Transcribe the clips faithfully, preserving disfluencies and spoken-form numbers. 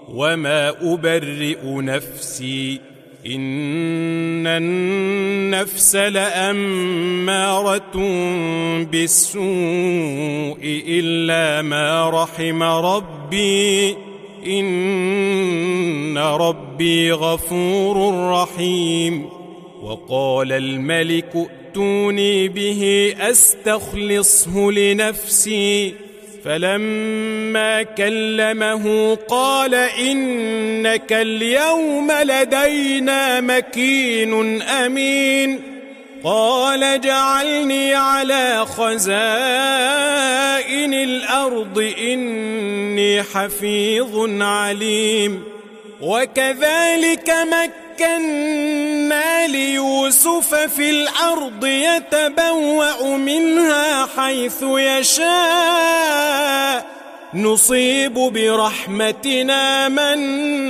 وما أبرئ نفسي إن النفس لأمارة بالسوء إلا ما رحم ربي إن ربي غفور رحيم. وقال الملك ائتوني به أستخلصه لنفسي فلما كلمه قال إنك اليوم لدينا مكين أمين. قال اجعلني على خزائن الأرض إني حفيظ عليم. وكذلك مكنا ليوسف في الأرض يتبوأ منها حيث يشاء نصيب برحمتنا من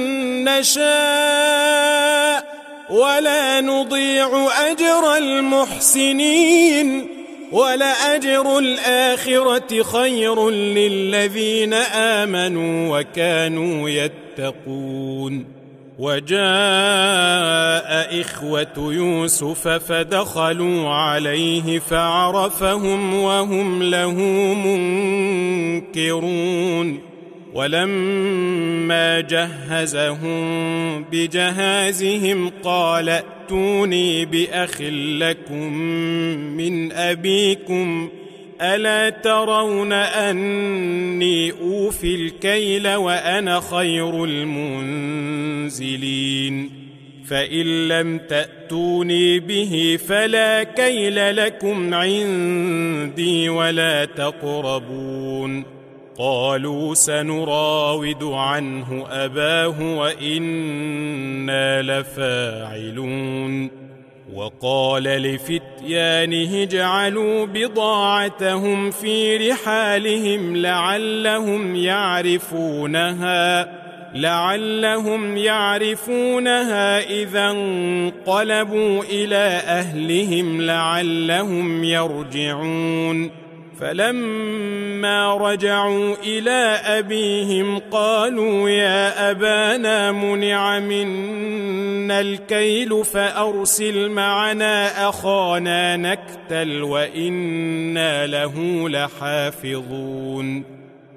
نشاء ولا نضيع أجر المحسنين ولأجر الآخرة خير للذين آمنوا وكانوا يتقون. وجاء إخوة يوسف فدخلوا عليه فعرفهم وهم له منكرون. ولما جهزهم بجهازهم قال ائتوني بأخ لكم من أبيكم ألا ترون أني أوفي الكيل وأنا خير المنزلين فإن لم تأتوني به فلا كيل لكم عندي ولا تقربون. قالوا سنراود عنه أباه وإنا لفاعلون. وقال لفتيانه اجعلوا بضاعتهم في رحالهم لعلهم يعرفونها لعلهم يعرفونها إذا انقلبوا إلى أهلهم لعلهم يرجعون. فلما رجعوا إلى أبيهم قالوا يا أبانا منع منا الكيل فأرسل معنا أخانا نكتل وإنا له لحافظون.